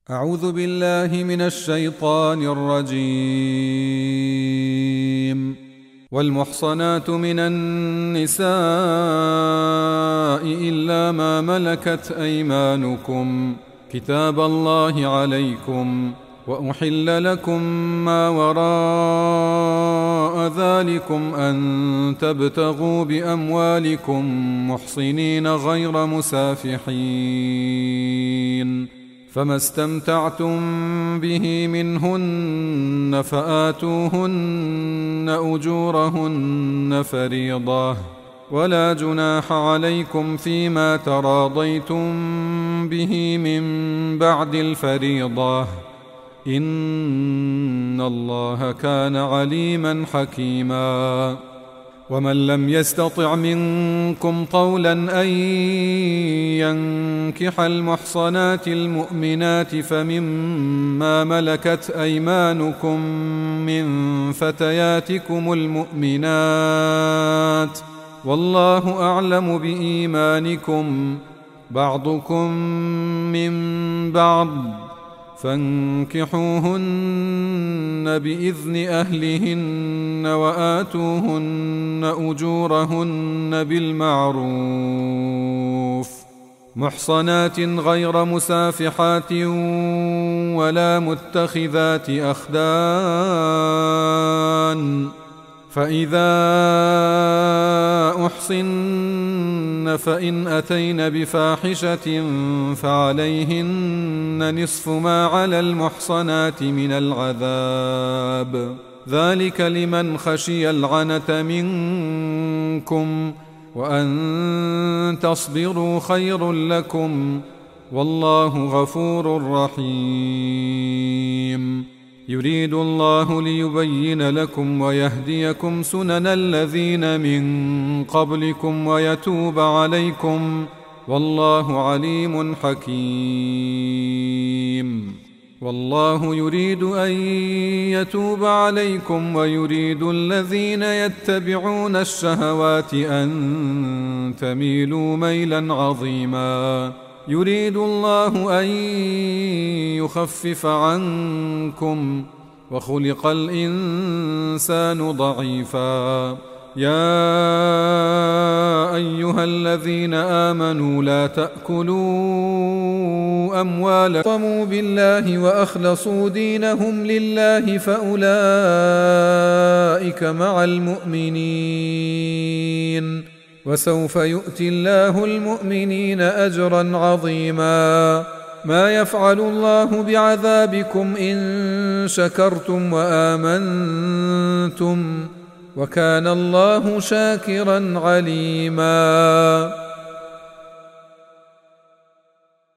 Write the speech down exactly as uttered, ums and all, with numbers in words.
أعوذ بالله من الشيطان الرجيم. والمحصنات من النساء إلا ما ملكت أيمانكم كتاب الله عليكم، وأحل لكم ما وراء ذلكم أن تبتغوا بأموالكم محصنين غير مسافحين، فما استمتعتم به منهن فآتوهن أجورهن فريضة، ولا جناح عليكم فيما تراضيتم به من بعد الفريضة، إن الله كان عليما حكيما. ومن لم يستطع منكم طولا أن ينكح المحصنات المؤمنات فمما ملكت أيمانكم من فتياتكم المؤمنات، والله أعلم بإيمانكم، بعضكم من بعض، فانكحوهن بإذن أهلهن وآتوهن أجورهن بالمعروف، محصنات غير مسافحات ولا متخذات أخدان، فإذا أحصن فإن أتين بفاحشة فعليهن نصف ما على المحصنات من العذاب، ذلك لمن خشي العنة منكم، وأن تصبروا خير لكم، والله غفور رحيم. يريد الله ليبين لكم ويهديكم سنن الذين من قبلكم ويتوب عليكم، والله عليم حكيم. والله يريد أن يتوب عليكم ويريد الذين يتبعون الشهوات أن تميلوا ميلا عظيما. يريد الله أن يخفف عنكم، وخلق الإنسان ضعيفا. يا أيها الذين آمنوا لا تأكلوا أموالكم بالله وأخلصوا دينهم لله، فأولئك مع المؤمنين، وسوف يؤتي الله المؤمنين أجرا عظيما. ما يفعل الله بعذابكم إن شكرتم وآمنتم، وكان الله شاكرا عليما.